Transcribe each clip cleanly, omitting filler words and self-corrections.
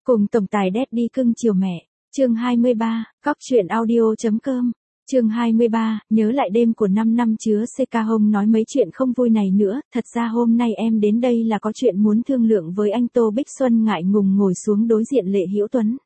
Cùng tổng tài Daddy cưng chiều mẹ. Chương 23, cóc truyện audio.com. Chương 23, nhớ lại đêm của 5 năm chứa CK Home nói mấy chuyện không vui này nữa, thật ra hôm nay em đến đây là có chuyện muốn thương lượng với anh Tô Bích Xuân ngại ngùng ngồi xuống đối diện Lệ Hữu Tuấn.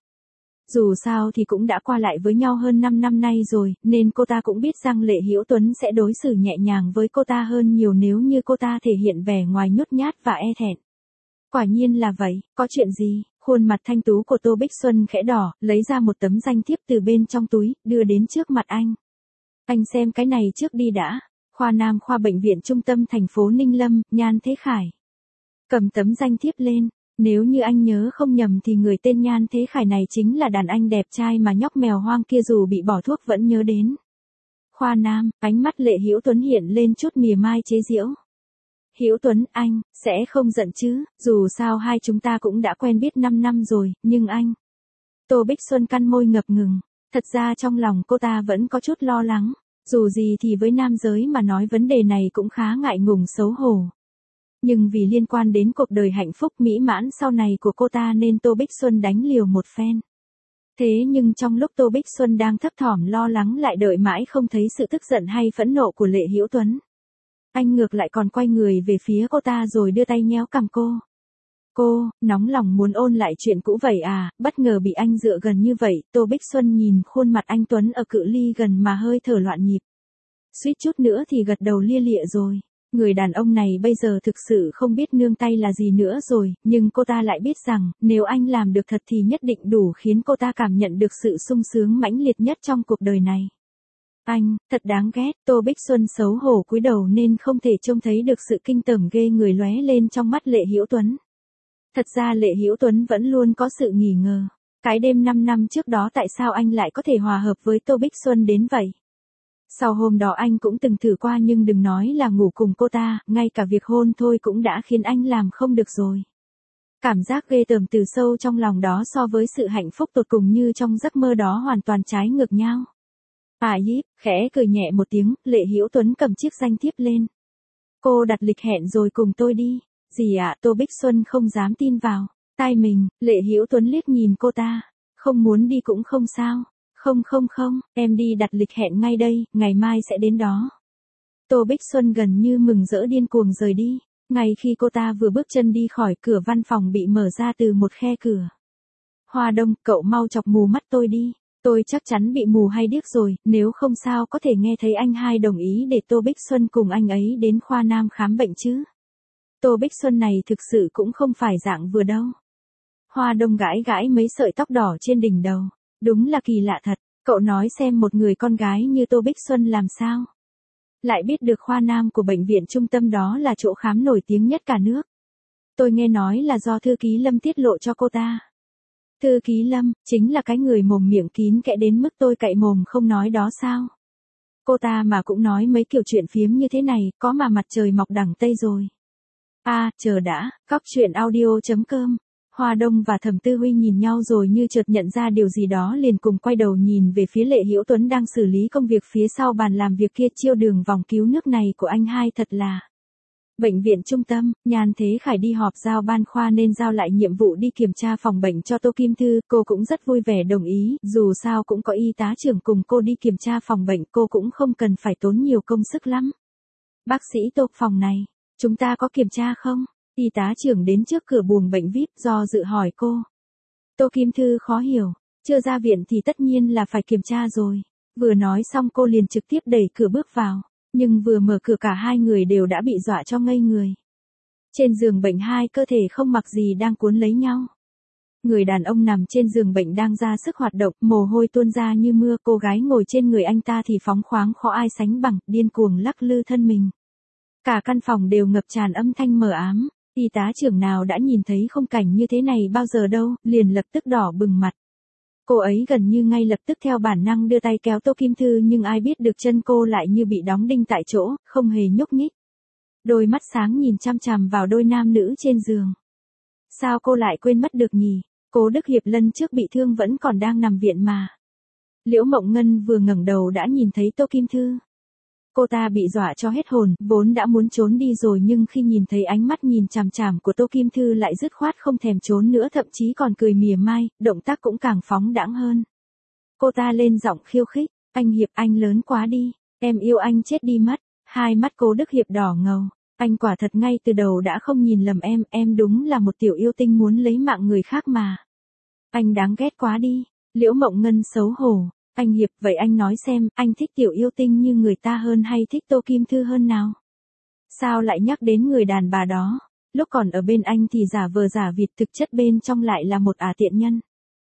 Dù sao thì cũng đã qua lại với nhau hơn 5 năm nay rồi, nên cô ta cũng biết rằng Lệ Hữu Tuấn sẽ đối xử nhẹ nhàng với cô ta hơn nhiều nếu như cô ta thể hiện vẻ ngoài nhút nhát và e thẹn. Quả nhiên là vậy, có chuyện gì? Khuôn mặt thanh tú của Tô Bích Xuân khẽ đỏ, lấy ra một tấm danh thiếp từ bên trong túi, đưa đến trước mặt anh. Anh xem cái này trước đi đã. Khoa Nam khoa bệnh viện trung tâm thành phố Ninh Lâm, Nhan Thế Khải. Cầm tấm danh thiếp lên, nếu như anh nhớ không nhầm thì người tên Nhan Thế Khải này chính là đàn anh đẹp trai mà nhóc mèo hoang kia dù bị bỏ thuốc vẫn nhớ đến. Khoa Nam, ánh mắt Lệ Hữu Tuấn hiện lên chút mỉa mai chế giễu. Hữu Tuấn, anh sẽ không giận chứ, dù sao hai chúng ta cũng đã quen biết 5 năm rồi, nhưng anh... Tô Bích Xuân cắn môi ngập ngừng, thật ra trong lòng cô ta vẫn có chút lo lắng, dù gì thì với nam giới mà nói vấn đề này cũng khá ngại ngùng xấu hổ. Nhưng vì liên quan đến cuộc đời hạnh phúc mỹ mãn sau này của cô ta nên Tô Bích Xuân đánh liều một phen. Thế nhưng trong lúc Tô Bích Xuân đang thấp thỏm lo lắng lại đợi mãi không thấy sự tức giận hay phẫn nộ của Lệ Hữu Tuấn. Anh ngược lại còn quay người về phía cô ta rồi đưa tay nhéo cằm cô. Cô, nóng lòng muốn ôn lại chuyện cũ vậy à, bất ngờ bị anh dựa gần như vậy, Tô Bích Xuân nhìn khuôn mặt anh Tuấn ở cự ly gần mà hơi thở loạn nhịp. Suýt chút nữa thì gật đầu lia lịa rồi. Người đàn ông này bây giờ thực sự không biết nương tay là gì nữa rồi, nhưng cô ta lại biết rằng, nếu anh làm được thật thì nhất định đủ khiến cô ta cảm nhận được sự sung sướng mãnh liệt nhất trong cuộc đời này. Anh, thật đáng ghét, Tô Bích Xuân xấu hổ cúi đầu nên không thể trông thấy được sự kinh tởm ghê người lóe lên trong mắt Lệ Hữu Tuấn. Thật ra Lệ Hữu Tuấn vẫn luôn có sự nghi ngờ. Cái đêm 5 năm trước đó tại sao anh lại có thể hòa hợp với Tô Bích Xuân đến vậy? Sau hôm đó anh cũng từng thử qua nhưng đừng nói là ngủ cùng cô ta, ngay cả việc hôn thôi cũng đã khiến anh làm không được rồi. Cảm giác ghê tởm từ sâu trong lòng đó so với sự hạnh phúc tột cùng như trong giấc mơ đó hoàn toàn trái ngược nhau. Díp, khẽ cười nhẹ một tiếng, Lệ Hữu Tuấn cầm chiếc danh thiếp lên. Cô đặt lịch hẹn rồi cùng tôi đi. Gì ạ? Tô Bích Xuân không dám tin vào tai mình, Lệ Hữu Tuấn liếc nhìn cô ta. Không muốn đi cũng không sao. Không, em đi đặt lịch hẹn ngay đây, ngày mai sẽ đến đó. Tô Bích Xuân gần như mừng rỡ điên cuồng rời đi. Ngay khi cô ta vừa bước chân đi khỏi cửa văn phòng bị mở ra từ một khe cửa. Hoa Đông, cậu mau chọc mù mắt tôi đi. Tôi chắc chắn bị mù hay điếc rồi, nếu không sao có thể nghe thấy anh hai đồng ý để Tô Bích Xuân cùng anh ấy đến khoa Nam khám bệnh chứ. Tô Bích Xuân này thực sự cũng không phải dạng vừa đâu. Hoa Đông gãi gãi mấy sợi tóc đỏ trên đỉnh đầu. Đúng là kỳ lạ thật, cậu nói xem một người con gái như Tô Bích Xuân làm sao lại biết được khoa Nam của bệnh viện trung tâm đó là chỗ khám nổi tiếng nhất cả nước. Tôi nghe nói là do thư ký Lâm tiết lộ cho cô ta. Thư ký Lâm, chính là cái người mồm miệng kín kẽ đến mức tôi cậy mồm không nói đó sao? Cô ta mà cũng nói mấy kiểu chuyện phiếm như thế này, có mà mặt trời mọc đằng Tây rồi. Chờ đã, cóc truyện audio.com. Hoa Đông và Thẩm Tư Huy nhìn nhau rồi như chợt nhận ra điều gì đó liền cùng quay đầu nhìn về phía Lệ Hữu Tuấn đang xử lý công việc phía sau bàn làm việc kia. Chiêu đường vòng cứu nước này của anh hai thật là... Bệnh viện trung tâm, Nhan Thế Khải đi họp giao ban khoa nên giao lại nhiệm vụ đi kiểm tra phòng bệnh cho Tô Kim Thư, cô cũng rất vui vẻ đồng ý, dù sao cũng có y tá trưởng cùng cô đi kiểm tra phòng bệnh, cô cũng không cần phải tốn nhiều công sức lắm. Bác sĩ Tô, phòng này, chúng ta có kiểm tra không? Y tá trưởng đến trước cửa buồng bệnh VIP do dự hỏi cô. Tô Kim Thư khó hiểu, chưa ra viện thì tất nhiên là phải kiểm tra rồi. Vừa nói xong cô liền trực tiếp đẩy cửa bước vào. Nhưng vừa mở cửa cả hai người đều đã bị dọa cho ngây người. Trên giường bệnh hai cơ thể không mặc gì đang cuốn lấy nhau. Người đàn ông nằm trên giường bệnh đang ra sức hoạt động, mồ hôi tuôn ra như mưa, cô gái ngồi trên người anh ta thì phóng khoáng khó ai sánh bằng, điên cuồng lắc lư thân mình. Cả căn phòng đều ngập tràn âm thanh mờ ám, y tá trưởng nào đã nhìn thấy khung cảnh như thế này bao giờ đâu, liền lập tức đỏ bừng mặt. Cô ấy gần như ngay lập tức theo bản năng đưa tay kéo Tô Kim Thư nhưng ai biết được chân cô lại như bị đóng đinh tại chỗ, không hề nhúc nhích. Đôi mắt sáng nhìn chăm chằm vào đôi nam nữ trên giường. Sao cô lại quên mất được nhỉ? Cố Đức Hiệp lần trước bị thương vẫn còn đang nằm viện mà. Liễu Mộng Ngân vừa ngẩng đầu đã nhìn thấy Tô Kim Thư. Cô ta bị dọa cho hết hồn, vốn đã muốn trốn đi rồi nhưng khi nhìn thấy ánh mắt nhìn chằm chằm của Tô Kim Thư lại dứt khoát không thèm trốn nữa, thậm chí còn cười mỉa mai, động tác cũng càng phóng đãng hơn. Cô ta lên giọng khiêu khích, anh Hiệp anh lớn quá đi, em yêu anh chết đi mất. Hai mắt Cố Đức Hiệp đỏ ngầu, anh quả thật ngay từ đầu đã không nhìn lầm em đúng là một tiểu yêu tinh muốn lấy mạng người khác mà. Anh đáng ghét quá đi. Liễu Mộng Ngân xấu hổ, anh Hiệp vậy anh nói xem, anh thích tiểu yêu tinh như người ta hơn hay thích Tô Kim Thư hơn nào? Sao lại nhắc đến người đàn bà đó? Lúc còn ở bên anh thì giả vờ giả vịt, thực chất bên trong lại là một tiện nhân.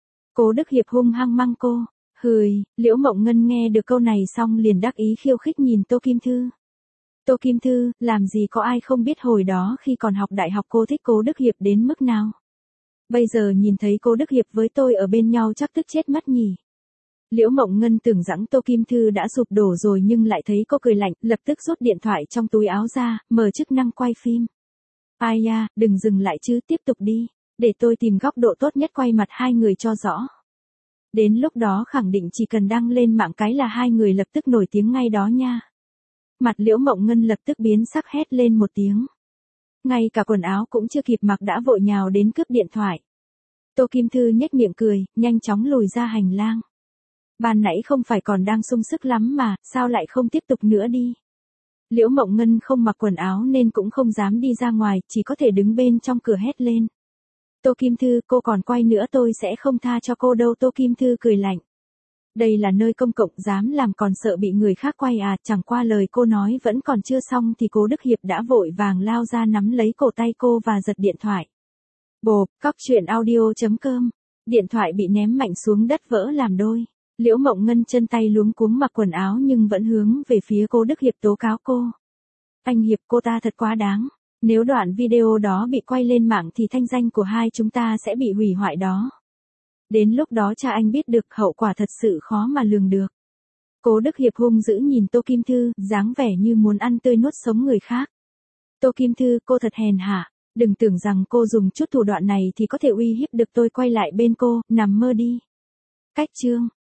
Cố Đức Hiệp hung hăng măng cô. Hười, Liễu Mộng Ngân nghe được câu này xong liền đắc ý khiêu khích nhìn Tô Kim Thư. Tô Kim Thư, làm gì có ai không biết hồi đó khi còn học đại học cô thích Cố Đức Hiệp đến mức nào. Bây giờ nhìn thấy Cố Đức Hiệp với tôi ở bên nhau chắc tức chết mất nhỉ. Liễu Mộng Ngân tưởng rằng Tô Kim Thư đã sụp đổ rồi nhưng lại thấy cô cười lạnh, lập tức rút điện thoại trong túi áo ra, mở chức năng quay phim. Ai da, đừng dừng lại chứ, tiếp tục đi, để tôi tìm góc độ tốt nhất quay mặt hai người cho rõ. Đến lúc đó khẳng định chỉ cần đăng lên mạng cái là hai người lập tức nổi tiếng ngay đó nha. Mặt Liễu Mộng Ngân lập tức biến sắc, hét lên một tiếng. Ngay cả quần áo cũng chưa kịp mặc đã vội nhào đến cướp điện thoại. Tô Kim Thư nhếch miệng cười, nhanh chóng lùi ra hành lang. Ban nãy không phải còn đang sung sức lắm mà, sao lại không tiếp tục nữa đi. Liễu Mộng Ngân không mặc quần áo nên cũng không dám đi ra ngoài, chỉ có thể đứng bên trong cửa hét lên. Tô Kim Thư, cô còn quay nữa tôi sẽ không tha cho cô đâu. Tô Kim Thư cười lạnh. Đây là nơi công cộng, dám làm còn sợ bị người khác quay à? Chẳng qua lời cô nói vẫn còn chưa xong thì Cố Đức Hiệp đã vội vàng lao ra nắm lấy cổ tay cô và giật điện thoại. Bộp, cóc truyện audio.com. Điện thoại bị ném mạnh xuống đất vỡ làm đôi. Liễu Mộng Ngân chân tay luống cuống mặc quần áo nhưng vẫn hướng về phía Cố Đức Hiệp tố cáo cô. Anh Hiệp, cô ta thật quá đáng. Nếu đoạn video đó bị quay lên mạng thì thanh danh của hai chúng ta sẽ bị hủy hoại đó. Đến lúc đó cha anh biết được hậu quả thật sự khó mà lường được. Cố Đức Hiệp hung dữ nhìn Tô Kim Thư, dáng vẻ như muốn ăn tươi nuốt sống người khác. Tô Kim Thư, cô thật hèn hạ. Đừng tưởng rằng cô dùng chút thủ đoạn này thì có thể uy hiếp được tôi quay lại bên cô, nằm mơ đi. Cách chương.